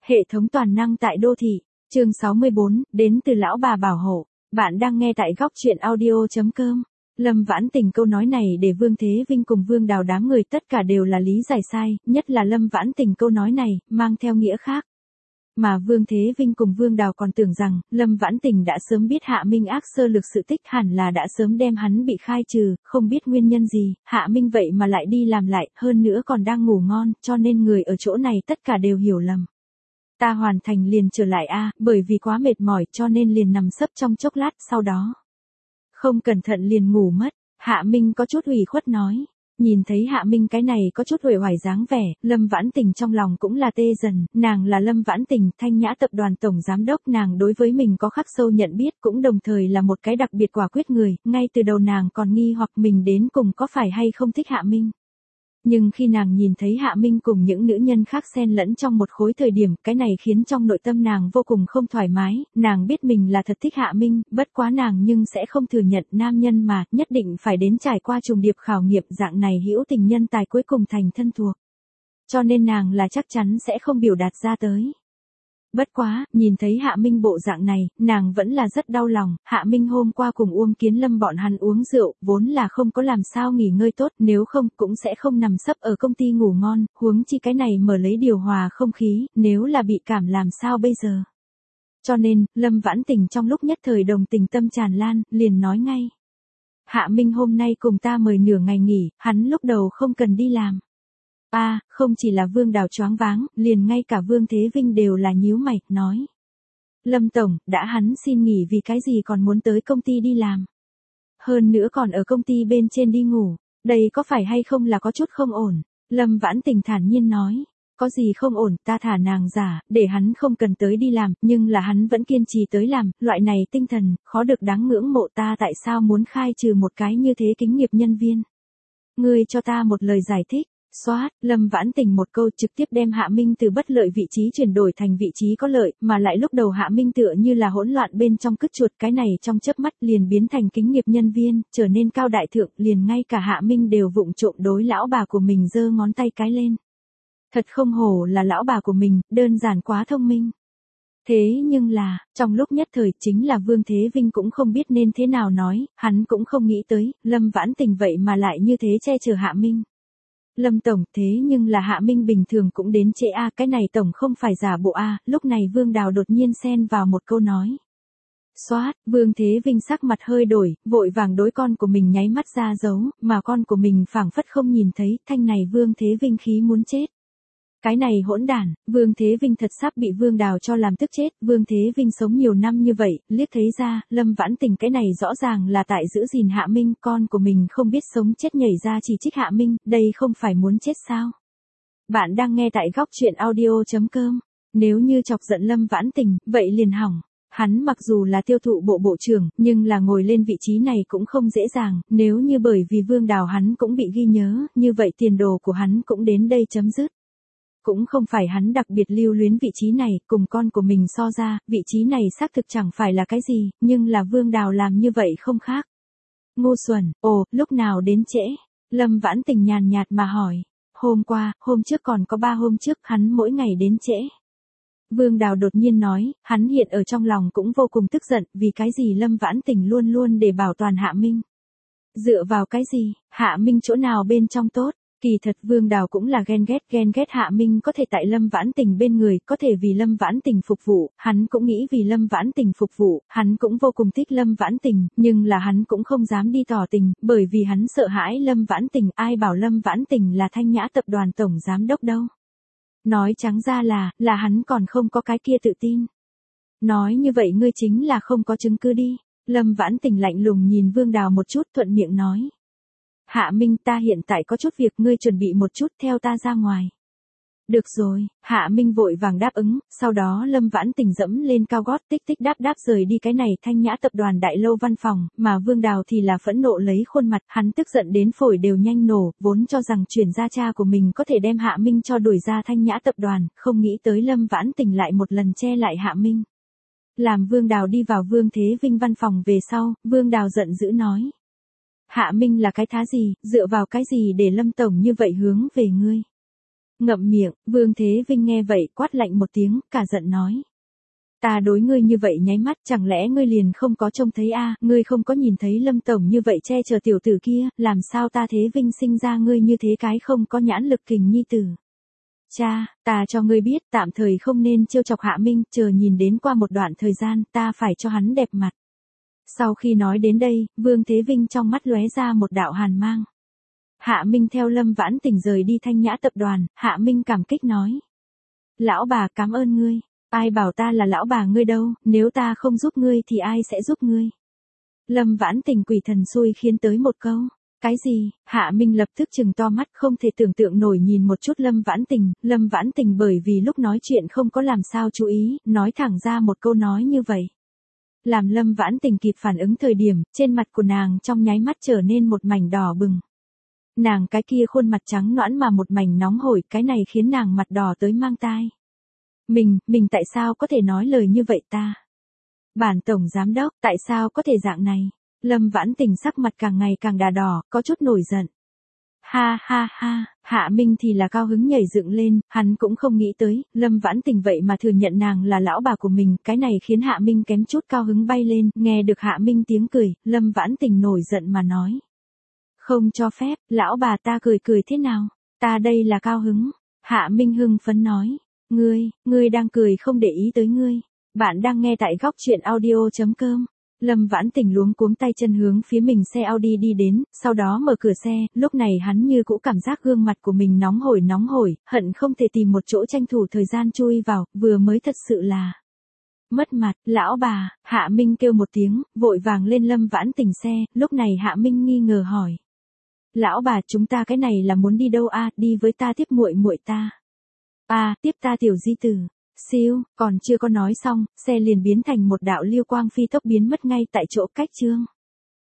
Hệ thống toàn năng tại đô thị, chương 64, đến từ lão bà bảo hộ. Bạn đang nghe tại góc truyện audio.com. Lâm Vãn Tình câu nói này để Vương Thế Vinh cùng Vương Đào đám người tất cả đều là lý giải sai, nhất là Lâm Vãn Tình câu nói này, mang theo nghĩa khác. Mà Vương Thế Vinh cùng Vương Đào còn tưởng rằng, Lâm Vãn Tình đã sớm biết Hạ Minh ác sơ lược sự tích hẳn là đã sớm đem hắn bị khai trừ, không biết nguyên nhân gì, Hạ Minh vậy mà lại đi làm lại, hơn nữa còn đang ngủ ngon, cho nên người ở chỗ này tất cả đều hiểu lầm. Ta hoàn thành liền trở lại bởi vì quá mệt mỏi cho nên liền nằm sấp trong chốc lát sau đó. Không cẩn thận liền ngủ mất, Hạ Minh có chút ủy khuất nói. Nhìn thấy Hạ Minh cái này có chút uể oải dáng vẻ, Lâm Vãn Tình trong lòng cũng là tê dần, nàng là Lâm Vãn Tình, Thanh Nhã tập đoàn tổng giám đốc, nàng đối với mình có khắc sâu nhận biết, cũng đồng thời là một cái đặc biệt quả quyết người, ngay từ đầu nàng còn nghi hoặc mình đến cùng có phải hay không thích Hạ Minh. Nhưng khi nàng nhìn thấy Hạ Minh cùng những nữ nhân khác xen lẫn trong một khối thời điểm, cái này khiến trong nội tâm nàng vô cùng không thoải mái, nàng biết mình là thật thích Hạ Minh, bất quá nàng nhưng sẽ không thừa nhận nam nhân mà, nhất định phải đến trải qua trùng điệp khảo nghiệm dạng này hữu tình nhân tài cuối cùng thành thân thuộc. Cho nên nàng là chắc chắn sẽ không biểu đạt ra tới. Bất quá, nhìn thấy Hạ Minh bộ dạng này, nàng vẫn là rất đau lòng, Hạ Minh hôm qua cùng Uông Kiến Lâm bọn hắn uống rượu, vốn là không có làm sao nghỉ ngơi tốt, nếu không cũng sẽ không nằm sấp ở công ty ngủ ngon, huống chi cái này mở lấy điều hòa không khí, nếu là bị cảm làm sao bây giờ. Cho nên, Lâm Vãn Tình trong lúc nhất thời đồng tình tâm tràn lan, liền nói ngay. Hạ Minh hôm nay cùng ta mời nửa ngày nghỉ, hắn lúc đầu không cần đi làm. Không chỉ là Vương Đào choáng váng, liền ngay cả Vương Thế Vinh đều là nhíu mày, nói. Lâm Tổng, đã hắn xin nghỉ vì cái gì còn muốn tới công ty đi làm. Hơn nữa còn ở công ty bên trên đi ngủ, đây có phải hay không là có chút không ổn. Lâm Vãn Tình thản nhiên nói. Có gì không ổn, ta thả nàng giả, để hắn không cần tới đi làm, nhưng là hắn vẫn kiên trì tới làm, loại này tinh thần, khó được đáng ngưỡng mộ ta tại sao muốn khai trừ một cái như thế kính nghiệp nhân viên. Ngươi cho ta một lời giải thích. Lâm Vãn Tình một câu trực tiếp đem Hạ Minh từ bất lợi vị trí chuyển đổi thành vị trí có lợi, mà lại lúc đầu Hạ Minh tựa như là hỗn loạn bên trong cứt chuột, cái này trong chớp mắt liền biến thành kính nghiệp nhân viên, trở nên cao đại thượng, liền ngay cả Hạ Minh đều vụng trộm đối lão bà của mình giơ ngón tay cái lên. Thật không hổ là lão bà của mình, đơn giản quá thông minh. Thế nhưng là, trong lúc nhất thời chính là Vương Thế Vinh cũng không biết nên thế nào nói, hắn cũng không nghĩ tới, Lâm Vãn Tình vậy mà lại như thế che chở Hạ Minh. Lâm Tổng, thế nhưng là Hạ Minh bình thường cũng đến trễ cái này Tổng không phải giả bộ lúc này Vương Đào đột nhiên xen vào một câu nói. Vương Thế Vinh sắc mặt hơi đổi, vội vàng đối con của mình nháy mắt ra dấu, mà con của mình phảng phất không nhìn thấy, thanh này Vương Thế Vinh khí muốn chết. Cái này hỗn đản, Vương Thế Vinh thật sắp bị Vương Đào cho làm tức chết, Vương Thế Vinh sống nhiều năm như vậy, liếc thấy ra, Lâm Vãn Tình cái này rõ ràng là tại giữ gìn Hạ Minh, con của mình không biết sống chết nhảy ra chỉ trích Hạ Minh, đây không phải muốn chết sao? Bạn đang nghe tại góc truyện audio.com, nếu như chọc giận Lâm Vãn Tình, vậy liền hỏng. Hắn mặc dù là tiêu thụ bộ bộ trưởng, nhưng là ngồi lên vị trí này cũng không dễ dàng, nếu như bởi vì Vương Đào hắn cũng bị ghi nhớ, như vậy tiền đồ của hắn cũng đến đây chấm dứt. Cũng không phải hắn đặc biệt lưu luyến vị trí này, cùng con của mình so ra, vị trí này xác thực chẳng phải là cái gì, nhưng là Vương Đào làm như vậy không khác. Ngu xuẩn, lúc nào đến trễ? Lâm Vãn Tình nhàn nhạt mà hỏi. Hôm qua, hôm trước còn có 3 hôm trước, hắn mỗi ngày đến trễ. Vương Đào đột nhiên nói, hắn hiện ở trong lòng cũng vô cùng tức giận, vì cái gì Lâm Vãn Tình luôn luôn để bảo toàn Hạ Minh. Dựa vào cái gì, Hạ Minh chỗ nào bên trong tốt? Kỳ thật Vương Đào cũng là ghen ghét Hạ Minh có thể tại Lâm Vãn Tình bên người, có thể vì Lâm Vãn Tình phục vụ, hắn cũng nghĩ vì Lâm Vãn Tình phục vụ, hắn cũng vô cùng thích Lâm Vãn Tình, nhưng là hắn cũng không dám đi tỏ tình, bởi vì hắn sợ hãi Lâm Vãn Tình, ai bảo Lâm Vãn Tình là Thanh Nhã tập đoàn tổng giám đốc đâu. Nói trắng ra là hắn còn không có cái kia tự tin. Nói như vậy ngươi chính là không có chứng cứ đi. Lâm Vãn Tình lạnh lùng nhìn Vương Đào một chút thuận miệng nói. Hạ Minh, ta hiện tại có chút việc, ngươi chuẩn bị một chút theo ta ra ngoài. Được rồi, Hạ Minh vội vàng đáp ứng, sau đó Lâm Vãn Tình dẫm lên cao gót tích tích đáp rời đi cái này Thanh Nhã tập đoàn đại lâu văn phòng, mà Vương Đào thì là phẫn nộ lấy khuôn mặt, hắn tức giận đến phổi đều nhanh nổ, vốn cho rằng chuyển gia cha của mình có thể đem Hạ Minh cho đuổi ra Thanh Nhã tập đoàn, không nghĩ tới Lâm Vãn Tình lại một lần che lại Hạ Minh. Làm Vương Đào đi vào Vương Thế Vinh văn phòng về sau, Vương Đào giận dữ nói. Hạ Minh là cái thá gì, dựa vào cái gì để Lâm Tổng như vậy hướng về ngươi? Ngậm miệng, Vương Thế Vinh nghe vậy quát lạnh một tiếng, cả giận nói. Ta đối ngươi như vậy nháy mắt, chẳng lẽ ngươi liền không có trông thấy ngươi không có nhìn thấy Lâm Tổng như vậy che chở tiểu tử kia, làm sao ta Thế Vinh sinh ra ngươi như thế cái không có nhãn lực kình nhi tử. Cha, ta cho ngươi biết, tạm thời không nên trêu chọc Hạ Minh, chờ nhìn đến qua một đoạn thời gian, ta phải cho hắn đẹp mặt. Sau khi nói đến đây, Vương Thế Vinh trong mắt lóe ra một đạo hàn mang. Hạ Minh theo Lâm Vãn Tình rời đi Thanh Nhã tập đoàn, Hạ Minh cảm kích nói. Lão bà cảm ơn ngươi, ai bảo ta là lão bà ngươi đâu, nếu ta không giúp ngươi thì ai sẽ giúp ngươi. Lâm Vãn Tình quỷ thần xui khiến tới một câu. Cái gì? Hạ Minh lập tức trừng to mắt không thể tưởng tượng nổi nhìn một chút Lâm Vãn Tình bởi vì lúc nói chuyện không có làm sao chú ý, nói thẳng ra một câu nói như vậy. Làm Lâm Vãn Tình kịp phản ứng thời điểm, trên mặt của nàng trong nháy mắt trở nên một mảnh đỏ bừng. Nàng cái kia khuôn mặt trắng nõn mà một mảnh nóng hổi, cái này khiến nàng mặt đỏ tới mang tai. Mình tại sao có thể nói lời như vậy ta? Bản tổng giám đốc, tại sao có thể dạng này? Lâm Vãn Tình sắc mặt càng ngày càng đà đỏ, có chút nổi giận. Ha ha ha, Hạ Minh thì là cao hứng nhảy dựng lên, hắn cũng không nghĩ tới, Lâm Vãn Tình vậy mà thừa nhận nàng là lão bà của mình, cái này khiến Hạ Minh kém chút cao hứng bay lên, nghe được Hạ Minh tiếng cười, Lâm Vãn Tình nổi giận mà nói. Không cho phép, lão bà ta cười thế nào? Ta đây là cao hứng. Hạ Minh hưng phấn nói. Ngươi đang cười không để ý tới ngươi. Bạn đang nghe tại góc truyện audio.com. Lâm Vãn Tình luống cuống tay chân hướng phía mình xe Audi đi đến, sau đó mở cửa xe, lúc này hắn như cũ cảm giác gương mặt của mình nóng hổi, hận không thể tìm một chỗ tranh thủ thời gian chui vào, vừa mới thật sự là mất mặt. Lão bà, Hạ Minh kêu một tiếng, vội vàng lên Lâm Vãn Tình xe, lúc này Hạ Minh nghi ngờ hỏi. Lão bà, chúng ta cái này là muốn đi đâu đi với ta tiếp muội ta. Tiếp ta tiểu di tử. Siêu, còn chưa có nói xong, xe liền biến thành một đạo lưu quang phi tốc biến mất ngay tại chỗ cách chương.